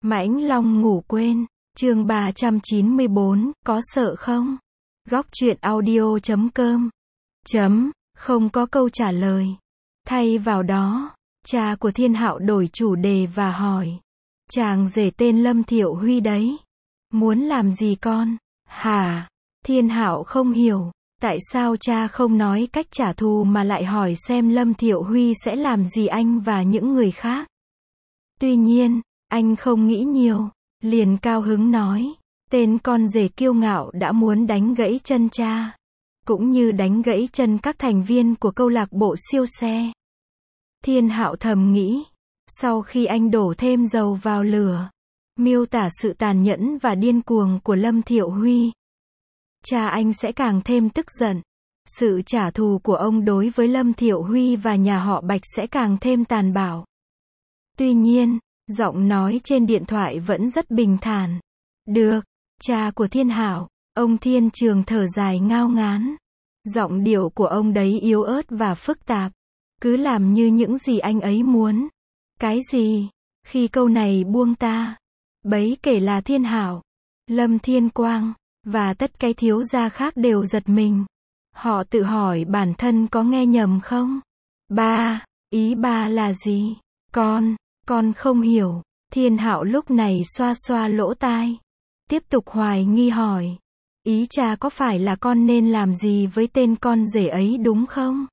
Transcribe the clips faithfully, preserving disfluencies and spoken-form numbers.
Mãnh Long ngủ quên, chương ba trăm chín mươi bốn, có sợ không? Góc truyện audio chấm com chấm, không có câu trả lời. Thay vào đó, cha của Thiên Hạo đổi chủ đề và hỏi. Chàng rể tên Lâm Thiệu Huy đấy. Muốn làm gì con? Hả? Thiên Hạo không hiểu. Tại sao cha không nói cách trả thù mà lại hỏi xem Lâm Thiệu Huy sẽ làm gì anh và những người khác? Tuy nhiên, anh không nghĩ nhiều, liền cao hứng nói, tên con rể kiêu ngạo đã muốn đánh gãy chân cha, cũng như đánh gãy chân các thành viên của câu lạc bộ siêu xe. Thiên Hạo thầm nghĩ, sau khi anh đổ thêm dầu vào lửa, miêu tả sự tàn nhẫn và điên cuồng của Lâm Thiệu Huy, cha anh sẽ càng thêm tức giận. Sự trả thù của ông đối với Lâm Thiệu Huy và nhà họ Bạch sẽ càng thêm tàn bạo. Tuy nhiên, giọng nói trên điện thoại vẫn rất bình thản. Được, cha của Thiên Hạo, ông Thiên Trường thở dài ngao ngán. Giọng điệu của ông đấy yếu ớt và phức tạp. Cứ làm như những gì anh ấy muốn. Cái gì? Khi câu này buông ta, bấy kể là Thiên Hạo, Lâm Thiên Quang, và tất cái thiếu gia khác đều giật mình. Họ tự hỏi bản thân có nghe nhầm không? Ba, ý ba là gì? Con, con không hiểu. Thiên Hạo lúc này xoa xoa lỗ tai. Tiếp tục hoài nghi hỏi. Ý cha có phải là con nên làm gì với tên con rể ấy đúng không?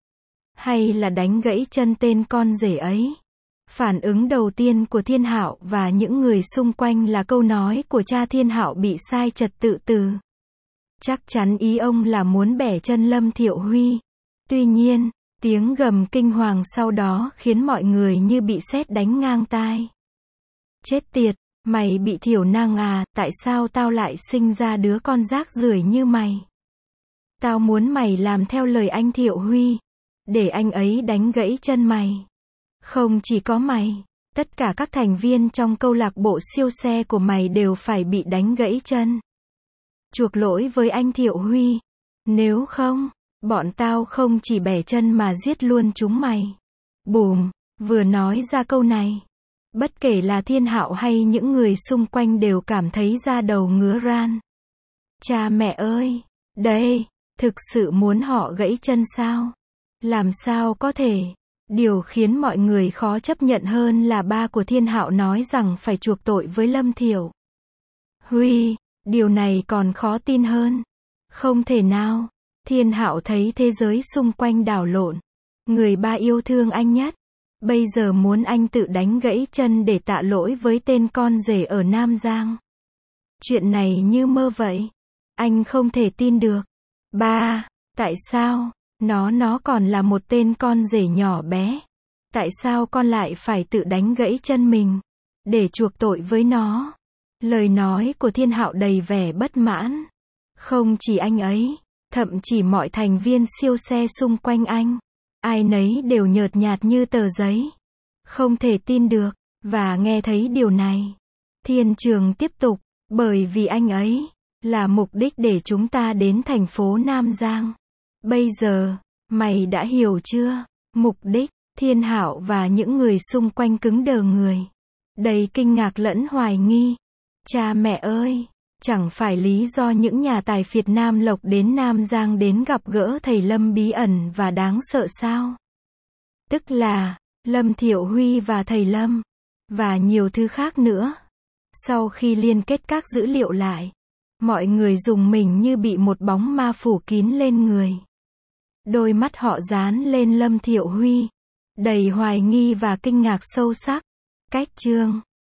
Hay là đánh gãy chân tên con rể ấy? Phản ứng đầu tiên của Thiên Hạo và những người xung quanh là câu nói của cha Thiên Hạo bị sai trật tự từ. Chắc chắn ý ông là muốn bẻ chân Lâm Thiệu Huy. Tuy nhiên, tiếng gầm kinh hoàng sau đó khiến mọi người như bị sét đánh ngang tai. Chết tiệt, mày bị thiểu năng à, tại sao tao lại sinh ra đứa con rác rưởi như mày? Tao muốn mày làm theo lời anh Thiệu Huy, để anh ấy đánh gãy chân mày. Không chỉ có mày, tất cả các thành viên trong câu lạc bộ siêu xe của mày đều phải bị đánh gãy chân. Chuộc lỗi với anh Thiệu Huy. Nếu không, bọn tao không chỉ bẻ chân mà giết luôn chúng mày. Bùm, vừa nói ra câu này, bất kể là Thiên Hạo hay những người xung quanh đều cảm thấy da đầu ngứa ran. Cha mẹ ơi, đây, thực sự muốn họ gãy chân sao? Làm sao có thể? Điều khiến mọi người khó chấp nhận hơn là ba của Thiên Hạo nói rằng phải chuộc tội với Lâm Thiệu Huy. Điều này còn khó tin hơn. Không thể nào. Thiên Hạo thấy thế giới xung quanh đảo lộn. Người ba yêu thương anh nhất, bây giờ muốn anh tự đánh gãy chân để tạ lỗi với tên con rể ở Nam Giang. Chuyện này như mơ vậy. Anh không thể tin được. Ba, tại sao? Nó nó còn là một tên con rể nhỏ bé. Tại sao con lại phải tự đánh gãy chân mình, để chuộc tội với nó? Lời nói của Thiên Hạo đầy vẻ bất mãn. Không chỉ anh ấy, thậm chí mọi thành viên siêu xe xung quanh anh, ai nấy đều nhợt nhạt như tờ giấy. Không thể tin được, và nghe thấy điều này. Thiên Trường tiếp tục, bởi vì anh ấy, là mục đích để chúng ta đến thành phố Nam Giang. Bây giờ, mày đã hiểu chưa? Mục đích. Thiên Hạo và những người xung quanh cứng đờ người, đầy kinh ngạc lẫn hoài nghi. Cha mẹ ơi, chẳng phải lý do những nhà tài phiệt Nam Lộc đến Nam Giang đến gặp gỡ thầy Lâm bí ẩn và đáng sợ sao? Tức là, Lâm Thiệu Huy và thầy Lâm, và nhiều thứ khác nữa. Sau khi liên kết các dữ liệu lại, mọi người rùng mình như bị một bóng ma phủ kín lên người. Đôi mắt họ dán lên Lâm Thiệu Huy, đầy hoài nghi và kinh ngạc sâu sắc. Cách chương